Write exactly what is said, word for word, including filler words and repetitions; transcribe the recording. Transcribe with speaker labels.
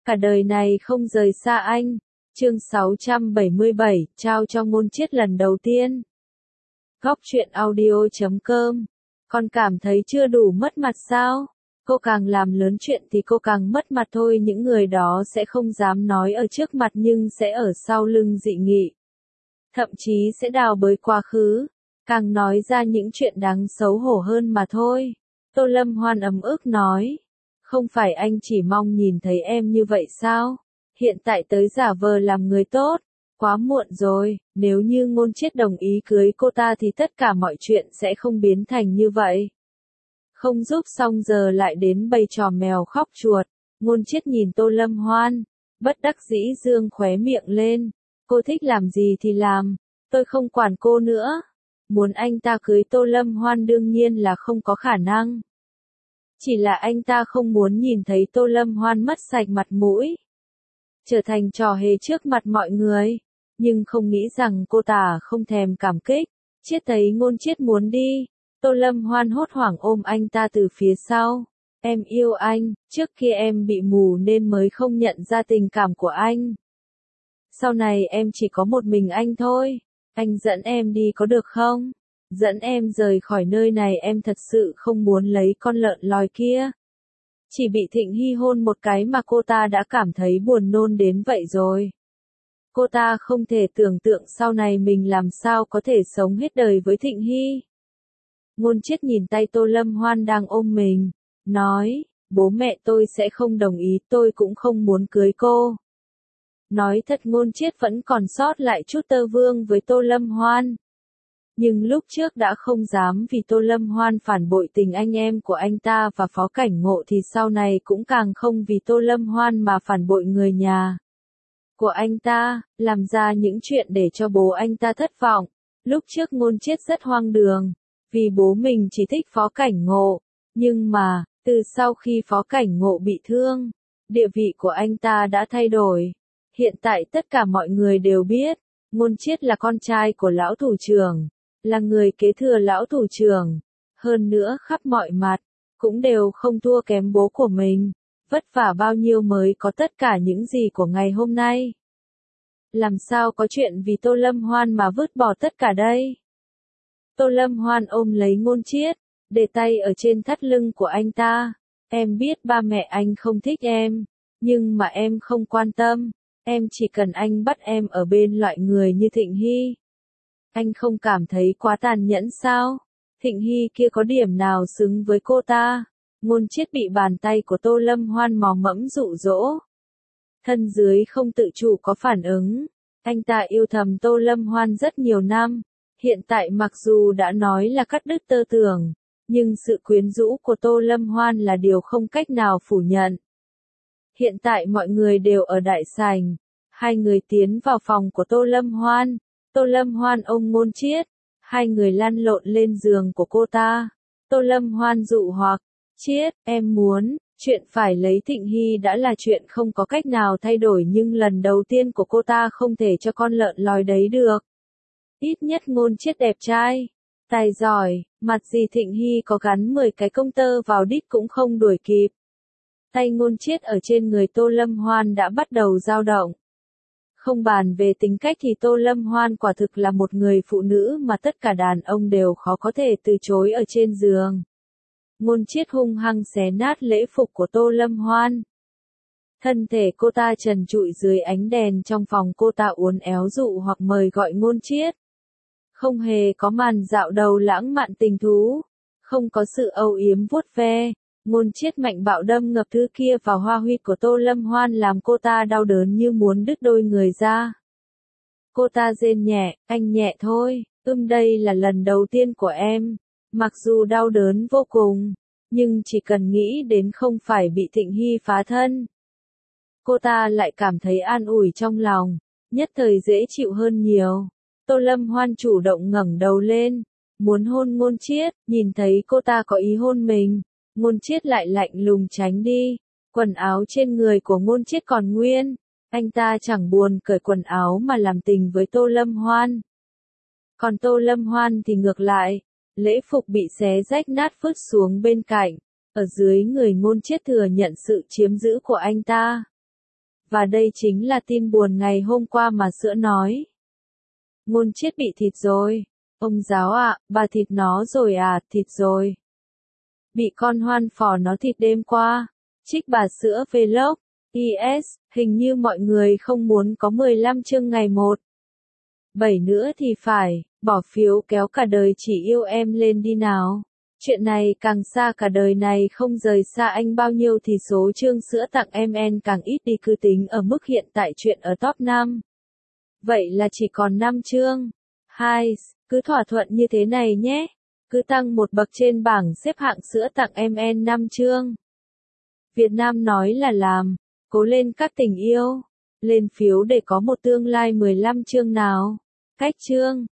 Speaker 1: Cả đời này không rời xa anh. Chương sáu trăm bảy mươi bảy, trao cho Ngôn Chiết lần đầu tiên. Góc truyện audio chấm com. Con cảm thấy chưa đủ mất mặt sao? Cô càng làm lớn chuyện thì cô càng mất mặt thôi, những người đó sẽ không dám nói ở trước mặt nhưng sẽ ở sau lưng dị nghị. Thậm chí sẽ đào bới quá khứ, càng nói ra những chuyện đáng xấu hổ hơn mà thôi. Tô Lâm Hoan ấm ức nói. Không phải anh chỉ mong nhìn thấy em như vậy sao? Hiện tại tới giả vờ làm người tốt. Quá muộn rồi, nếu như Ngôn Chiết đồng ý cưới cô ta thì tất cả mọi chuyện sẽ không biến thành như vậy. Không giúp xong giờ lại đến bày trò mèo khóc chuột. Ngôn Chiết nhìn Tô Lâm Hoan, bất đắc dĩ dương khóe miệng lên. Cô thích làm gì thì làm, tôi không quản cô nữa. Muốn anh ta cưới Tô Lâm Hoan đương nhiên là không có khả năng. Chỉ là anh ta không muốn nhìn thấy Tô Lâm Hoan mất sạch mặt mũi, trở thành trò hề trước mặt mọi người. Nhưng không nghĩ rằng cô ta không thèm cảm kích. Chiết thấy Ngôn Chiết muốn đi, Tô Lâm Hoan hốt hoảng ôm anh ta từ phía sau. Em yêu anh, trước kia em bị mù nên mới không nhận ra tình cảm của anh. Sau này em chỉ có một mình anh thôi. Anh dẫn em đi có được không? Dẫn em rời khỏi nơi này, em thật sự không muốn lấy con lợn lòi kia. Chỉ bị Thịnh Hy hôn một cái mà cô ta đã cảm thấy buồn nôn đến vậy rồi. Cô ta không thể tưởng tượng sau này mình làm sao có thể sống hết đời với Thịnh Hy. Ngôn Chiết nhìn tay Tô Lâm Hoan đang ôm mình, nói, bố mẹ tôi sẽ không đồng ý, tôi cũng không muốn cưới cô. Nói thật, Ngôn Chiết vẫn còn sót lại chút tơ vương với Tô Lâm Hoan. Nhưng lúc trước đã không dám vì Tô Lâm Hoan phản bội tình anh em của anh ta và Phó Cảnh Ngộ thì sau này cũng càng không vì Tô Lâm Hoan mà phản bội người nhà của anh ta, làm ra những chuyện để cho bố anh ta thất vọng. Lúc trước Ngôn Chiết rất hoang đường, vì bố mình chỉ thích Phó Cảnh Ngộ. Nhưng mà, từ sau khi Phó Cảnh Ngộ bị thương, địa vị của anh ta đã thay đổi. Hiện tại tất cả mọi người đều biết, Ngôn Chiết là con trai của lão thủ trưởng, là người kế thừa lão thủ trưởng. Hơn nữa khắp mọi mặt, cũng đều không thua kém bố của mình. Vất vả bao nhiêu mới có tất cả những gì của ngày hôm nay. Làm sao có chuyện vì Tô Lâm Hoan mà vứt bỏ tất cả đây? Tô Lâm Hoan ôm lấy Ngôn Chiết, để tay ở trên thắt lưng của anh ta. Em biết ba mẹ anh không thích em, nhưng mà em không quan tâm. Em chỉ cần anh bắt em ở bên loại người như Thịnh Hy. Anh không cảm thấy quá tàn nhẫn sao? Thịnh Hy kia có điểm nào xứng với cô ta? Ngôn Chiết bị bàn tay của Tô Lâm Hoan mò mẫm dụ dỗ. Thân dưới không tự chủ có phản ứng. Anh ta yêu thầm Tô Lâm Hoan rất nhiều năm. Hiện tại mặc dù đã nói là cắt đứt tơ tưởng, nhưng sự quyến rũ của Tô Lâm Hoan là điều không cách nào phủ nhận. Hiện tại mọi người đều ở đại sảnh. Hai người tiến vào phòng của Tô Lâm Hoan. Tô Lâm Hoan ôm Ngôn Chiết. Hai người lăn lộn lên giường của cô ta. Tô Lâm Hoan dụ hoặc, Chiết, em muốn, chuyện phải lấy Thịnh Hy đã là chuyện không có cách nào thay đổi, nhưng lần đầu tiên của cô ta không thể cho con lợn lòi đấy được. Ít nhất Ngôn Chiết đẹp trai, tài giỏi, mặt gì Thịnh Hy có gắn mười cái công tơ vào đít cũng không đuổi kịp. Tay Ngôn Chiết ở trên người Tô Lâm Hoan đã bắt đầu dao động. Không bàn về tính cách thì Tô Lâm Hoan quả thực là một người phụ nữ mà tất cả đàn ông đều khó có thể từ chối ở trên giường. Ngôn Chiết hung hăng xé nát lễ phục của Tô Lâm Hoan. Thân thể cô ta trần trụi dưới ánh đèn trong phòng, cô ta uốn éo dụ hoặc mời gọi Ngôn Chiết. Không hề có màn dạo đầu lãng mạn tình thú, không có sự âu yếm vuốt ve. Ngôn Chiết mạnh bạo đâm ngập thứ kia vào hoa huyệt của Tô Lâm Hoan làm cô ta đau đớn như muốn đứt đôi người ra. Cô ta rên nhẹ, anh nhẹ thôi, ưm đây là lần đầu tiên của em. Mặc dù đau đớn vô cùng, nhưng chỉ cần nghĩ đến không phải bị Thịnh Hy phá thân, cô ta lại cảm thấy an ủi trong lòng, nhất thời dễ chịu hơn nhiều. Tô Lâm Hoan chủ động ngẩng đầu lên, muốn hôn Ngôn Chiết, nhìn thấy cô ta có ý hôn mình. Ngôn Chiết lại lạnh lùng tránh đi. Quần áo trên người của Ngôn Chiết còn nguyên. Anh ta chẳng buồn cởi quần áo mà làm tình với Tô Lâm Hoan. Còn Tô Lâm Hoan thì ngược lại. Lễ phục bị xé rách nát vứt xuống bên cạnh. Ở dưới người Ngôn Chiết thừa nhận sự chiếm giữ của anh ta. Và đây chính là tin buồn ngày hôm qua mà sữa nói. Ngôn Chiết bị thịt rồi. Ông giáo ạ, bà thịt nó rồi à, thịt rồi. Bị con hoan phò nó thịt đêm qua. Trích bà sữa vlog. i ét, hình như mọi người không muốn có mười lăm chương ngày một. Bảy nữa thì phải, bỏ phiếu kéo cả đời chỉ yêu em lên đi nào. Chuyện này càng xa cả đời này không rời xa anh bao nhiêu thì số chương sữa tặng em en càng ít đi, cứ tính ở mức hiện tại chuyện ở top năm. Vậy là chỉ còn năm chương. Hai, cứ thỏa thuận như thế này nhé. Cứ tăng một bậc trên bảng xếp hạng sữa tặng em en năm chương. Việt Nam nói là làm. Cố lên các tình yêu. Lên phiếu để có một tương lai mười lăm chương nào. Cách chương.